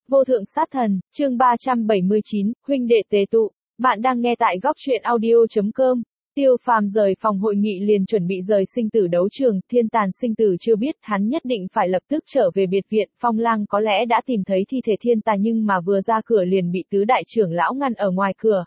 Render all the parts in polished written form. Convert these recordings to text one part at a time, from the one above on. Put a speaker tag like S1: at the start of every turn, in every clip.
S1: Vô thượng sát thần, chương 379, huynh đệ tề tụ. Bạn đang nghe tại góc truyện audio.com. Tiêu Phàm rời phòng hội nghị liền chuẩn bị rời sinh tử đấu trường, thiên tàn sinh tử chưa biết, hắn nhất định phải lập tức trở về biệt viện. Phong Lang có lẽ đã tìm thấy thi thể thiên tà nhưng mà vừa ra cửa liền bị tứ đại trưởng lão ngăn ở ngoài cửa.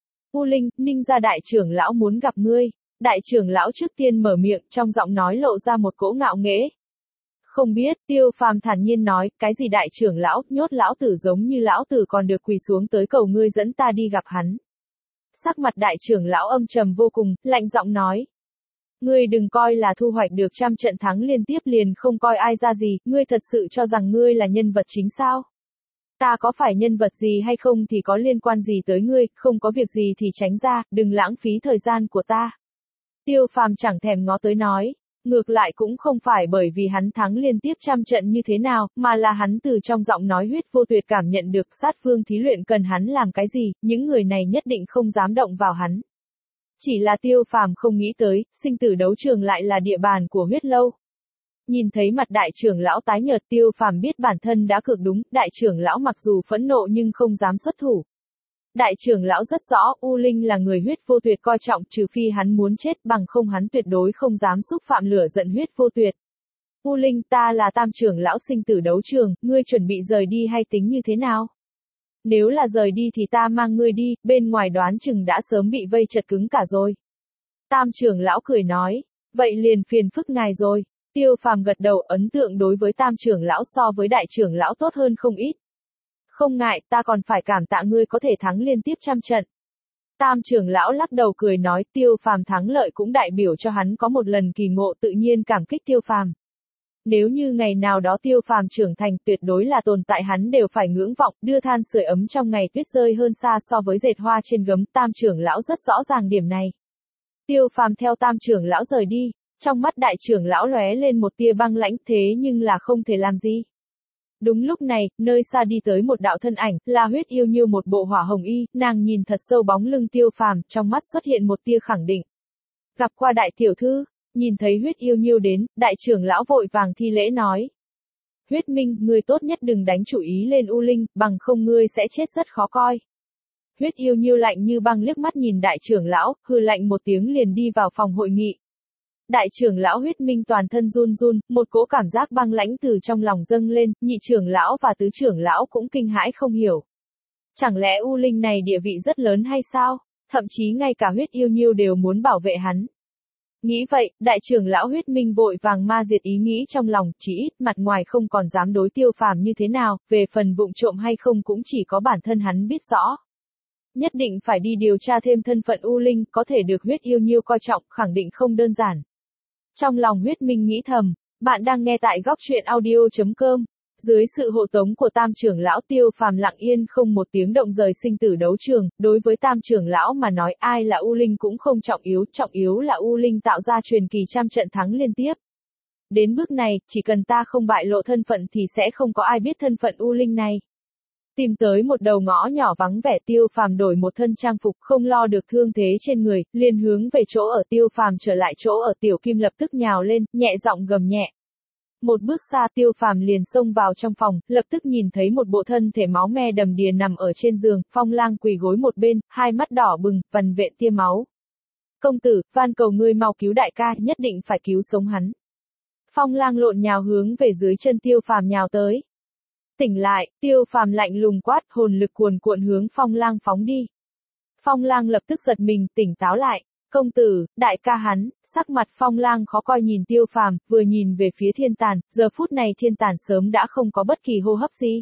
S1: U Linh, Ninh gia đại trưởng lão muốn gặp ngươi. Đại trưởng lão trước tiên mở miệng, trong giọng nói lộ ra một cỗ ngạo nghễ. Không biết, Tiêu Phàm thản nhiên nói, cái gì đại trưởng lão, nhốt lão tử giống như lão tử còn được quỳ xuống tới cầu ngươi dẫn ta đi gặp hắn. Sắc mặt đại trưởng lão âm trầm vô cùng, lạnh giọng nói. Ngươi đừng coi là thu hoạch được 100 trận thắng liên tiếp liền không coi ai ra gì, ngươi thật sự cho rằng ngươi là nhân vật chính sao? Ta có phải nhân vật gì hay không thì có liên quan gì tới ngươi, không có việc gì thì tránh ra, đừng lãng phí thời gian của ta. Tiêu Phàm chẳng thèm ngó tới nói. Ngược lại cũng không phải bởi vì hắn thắng liên tiếp 100 trận như thế nào, mà là hắn từ trong giọng nói huyết vô tuyệt cảm nhận được sát phương thí luyện cần hắn làm cái gì, những người này nhất định không dám động vào hắn. Chỉ là Tiêu Phàm không nghĩ tới, sinh tử đấu trường lại là địa bàn của huyết lâu. Nhìn thấy mặt đại trưởng lão tái nhợt, Tiêu Phàm biết bản thân đã cược đúng, đại trưởng lão mặc dù phẫn nộ nhưng không dám xuất thủ. Đại trưởng lão rất rõ, U Linh là người huyết vô tuyệt coi trọng, trừ phi hắn muốn chết, bằng không hắn tuyệt đối không dám xúc phạm lửa giận huyết vô tuyệt. U Linh, ta là tam trưởng lão sinh tử đấu trường, ngươi chuẩn bị rời đi hay tính như thế nào? Nếu là rời đi thì ta mang ngươi đi, bên ngoài đoán chừng đã sớm bị vây chật cứng cả rồi. Tam trưởng lão cười nói, vậy liền phiền phức ngài rồi. Tiêu Phàm gật đầu, ấn tượng đối với tam trưởng lão so với đại trưởng lão tốt hơn không ít. Không ngại, ta còn phải cảm tạ ngươi có thể thắng liên tiếp 100 trận. Tam trưởng lão lắc đầu cười nói, Tiêu Phàm thắng lợi cũng đại biểu cho hắn có một lần kỳ ngộ, tự nhiên cảm kích Tiêu Phàm. Nếu như ngày nào đó Tiêu Phàm trưởng thành, tuyệt đối là tồn tại hắn đều phải ngưỡng vọng, đưa than sưởi ấm trong ngày tuyết rơi hơn xa so với dệt hoa trên gấm, tam trưởng lão rất rõ ràng điểm này. Tiêu Phàm theo tam trưởng lão rời đi, trong mắt đại trưởng lão lóe lên một tia băng lãnh, thế nhưng là không thể làm gì. Đúng lúc này, nơi xa đi tới một đạo thân ảnh, là Huyết Yêu Nhiêu một bộ hỏa hồng y, nàng nhìn thật sâu bóng lưng Tiêu Phàm, trong mắt xuất hiện một tia khẳng định. Gặp qua đại tiểu thư, nhìn thấy Huyết Yêu Nhiêu đến, đại trưởng lão vội vàng thi lễ nói. Huyết Minh, ngươi tốt nhất đừng đánh chủ ý lên U Linh, bằng không ngươi sẽ chết rất khó coi. Huyết Yêu Nhiêu lạnh như băng liếc mắt nhìn đại trưởng lão, hừ lạnh một tiếng liền đi vào phòng hội nghị. Đại trưởng lão Huyết Minh toàn thân run run, một cỗ cảm giác băng lãnh từ trong lòng dâng lên, nhị trưởng lão và tứ trưởng lão cũng kinh hãi không hiểu. Chẳng lẽ U Linh này địa vị rất lớn hay sao? Thậm chí ngay cả Huyết Yêu Nhiêu đều muốn bảo vệ hắn. Nghĩ vậy, đại trưởng lão Huyết Minh vội vàng ma diệt ý nghĩ trong lòng, chỉ ít mặt ngoài không còn dám đối Tiêu Phàm như thế nào, về phần vụng trộm hay không cũng chỉ có bản thân hắn biết rõ. Nhất định phải đi điều tra thêm thân phận U Linh, có thể được Huyết Yêu Nhiêu coi trọng, khẳng định không đơn giản. Trong lòng Huyết Minh nghĩ thầm, bạn đang nghe tại góc truyện audio.com. Dưới sự hộ tống của tam trưởng lão, Tiêu Phàm lặng yên không một tiếng động rời sinh tử đấu trường, đối với tam trưởng lão mà nói ai là U Linh cũng không trọng yếu là U Linh tạo ra truyền kỳ 100 trận thắng liên tiếp. Đến bước này, chỉ cần ta không bại lộ thân phận thì sẽ không có ai biết thân phận U Linh này. Tìm tới một đầu ngõ nhỏ vắng vẻ, Tiêu Phàm đổi một thân trang phục, không lo được thương thế trên người, liền hướng về chỗ ở. Tiêu Phàm trở lại chỗ ở, Tiểu Kim lập tức nhào lên, nhẹ giọng gầm nhẹ. Một bước xa, Tiêu Phàm liền xông vào trong phòng, lập tức nhìn thấy một bộ thân thể máu me đầm đìa nằm ở trên giường, Phong Lang quỳ gối một bên, hai mắt đỏ bừng, vằn vện tia máu. Công tử, van cầu ngươi mau cứu đại ca, nhất định phải cứu sống hắn. Phong Lang lộn nhào hướng về dưới chân Tiêu Phàm nhào tới. Tỉnh lại, Tiêu Phàm lạnh lùng quát, hồn lực cuồn cuộn hướng Phong Lang phóng đi. Phong Lang lập tức giật mình, tỉnh táo lại. Công tử, đại ca hắn, sắc mặt Phong Lang khó coi nhìn Tiêu Phàm, vừa nhìn về phía thiên tàn, giờ phút này thiên tàn sớm đã không có bất kỳ hô hấp gì.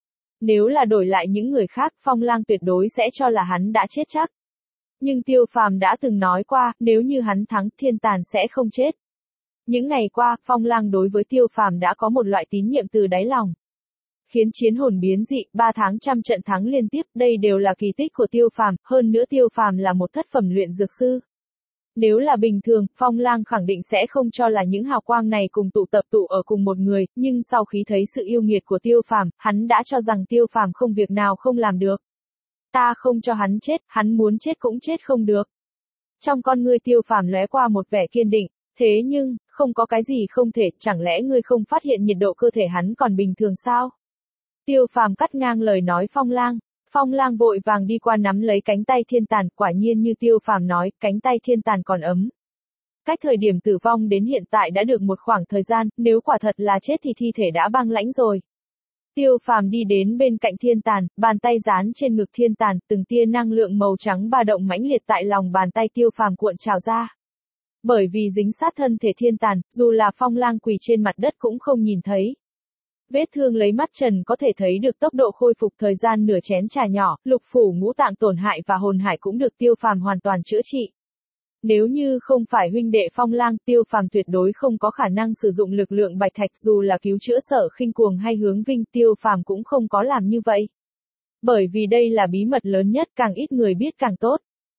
S1: Nếu là đổi lại những người khác, Phong Lang tuyệt đối sẽ cho là hắn đã chết chắc. Nhưng Tiêu Phàm đã từng nói qua, nếu như hắn thắng, thiên tàn sẽ không chết. Những ngày qua, Phong Lang đối với Tiêu Phàm đã có một loại tín nhiệm từ đáy lòng. Khiến chiến hồn biến dị, 3 tháng 100 trận thắng liên tiếp, đây đều là kỳ tích của Tiêu Phàm, hơn nữa Tiêu Phàm là một thất phẩm luyện dược sư. Nếu là bình thường, Phong Lang khẳng định sẽ không cho là những hào quang này cùng tụ tập tụ ở cùng một người, nhưng sau khi thấy sự yêu nghiệt của Tiêu Phàm, hắn đã cho rằng Tiêu Phàm không việc nào không làm được. Ta không cho hắn chết, hắn muốn chết cũng chết không được. Trong con ngươi Tiêu Phàm lóe qua một vẻ kiên định, thế nhưng, không có cái gì không thể, chẳng lẽ ngươi không phát hiện nhiệt độ cơ thể hắn còn bình thường sao? Tiêu Phàm cắt ngang lời nói Phong Lang. Phong Lang vội vàng đi qua nắm lấy cánh tay Thiên Tàn, quả nhiên như Tiêu Phàm nói, cánh tay Thiên Tàn còn ấm. Cách thời điểm tử vong đến hiện tại đã được một khoảng thời gian, nếu quả thật là chết thì thi thể đã băng lãnh rồi. Tiêu Phàm đi đến bên cạnh Thiên Tàn, bàn tay dán trên ngực Thiên Tàn, từng tia năng lượng màu trắng ba động mãnh liệt tại lòng bàn tay Tiêu Phàm cuộn trào ra. Bởi vì dính sát thân thể Thiên Tàn, dù là Phong Lang quỳ trên mặt đất cũng không nhìn thấy. Vết thương lấy mắt trần có thể thấy được tốc độ khôi phục thời gian nửa chén trà nhỏ, lục phủ ngũ tạng tổn hại và hồn hải cũng được Tiêu Phàm hoàn toàn chữa trị. Nếu như không phải huynh đệ Phong Lang, Tiêu Phàm tuyệt đối không có khả năng sử dụng lực lượng bạch thạch, dù là cứu chữa Sở Khinh Cuồng hay Hướng Vinh, Tiêu Phàm cũng không có làm như vậy. Bởi vì đây là bí mật lớn nhất, càng ít người biết càng tốt.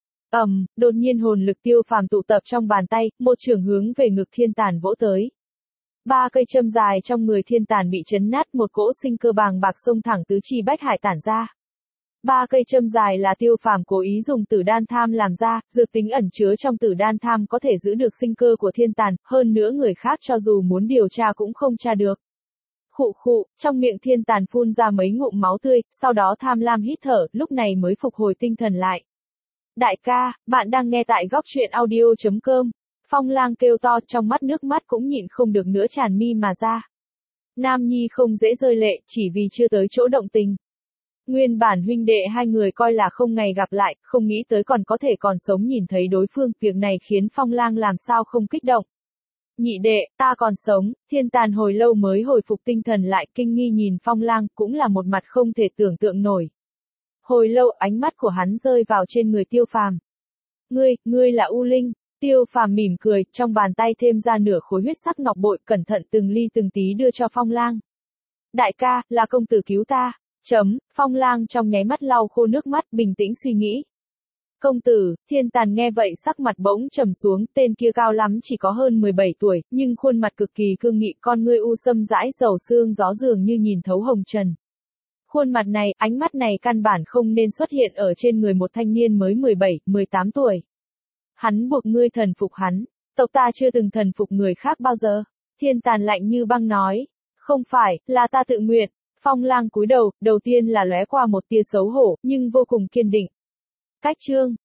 S1: Đột nhiên hồn lực Tiêu Phàm tụ tập trong bàn tay, một chưởng hướng về ngực Thiên Tàn vỗ tới. 3 cây châm dài trong người Thiên Tàn bị chấn nát, một cỗ sinh cơ bàng bạc xông thẳng tứ chi bách hải tản ra. 3 cây châm dài là Tiêu Phàm cố ý dùng tử đan tham làm ra, dược tính ẩn chứa trong tử đan tham có thể giữ được sinh cơ của Thiên Tàn, hơn nữa người khác cho dù muốn điều tra cũng không tra được. Khụ khụ, trong miệng Thiên Tàn phun ra mấy ngụm máu tươi, sau đó tham lam hít thở, lúc này mới phục hồi tinh thần lại. Đại ca, bạn đang nghe tại góc truyện audio.com. Phong Lang kêu to, trong mắt nước mắt cũng nhịn không được nữa tràn mi mà ra. Nam nhi không dễ rơi lệ, chỉ vì chưa tới chỗ động tình. Nguyên bản huynh đệ hai người coi là không ngày gặp lại, không nghĩ tới còn có thể sống nhìn thấy đối phương, việc này khiến Phong Lang làm sao không kích động. Nhị đệ, ta còn sống. Thiên Tàn hồi lâu mới hồi phục tinh thần lại, kinh nghi nhìn Phong Lang, cũng là một mặt không thể tưởng tượng nổi. Hồi lâu ánh mắt của hắn rơi vào trên người Tiêu Phàm. Ngươi là U Linh. Tiêu Phàm mỉm cười, trong bàn tay thêm ra nửa khối huyết sắc ngọc bội, cẩn thận từng ly từng tí đưa cho Phong Lang. Đại ca, là công tử cứu ta. Phong Lang trong nháy mắt lau khô nước mắt, bình tĩnh suy nghĩ. Công tử. Thiên Tàn nghe vậy sắc mặt bỗng trầm xuống, tên kia cao lắm chỉ có hơn 17 tuổi, nhưng khuôn mặt cực kỳ cương nghị, con ngươi u sâm dãi dầu xương gió dường như nhìn thấu hồng trần. Khuôn mặt này, ánh mắt này căn bản không nên xuất hiện ở trên người một thanh niên mới 17, 18 tuổi. Hắn buộc ngươi thần phục hắn. Tộc ta chưa từng thần phục người khác bao giờ. Thiên Tàn lạnh như băng nói. Không phải, là ta tự nguyện. Phong Lang cúi đầu, đầu tiên là lóe qua một tia xấu hổ, nhưng vô cùng kiên định. Cách chương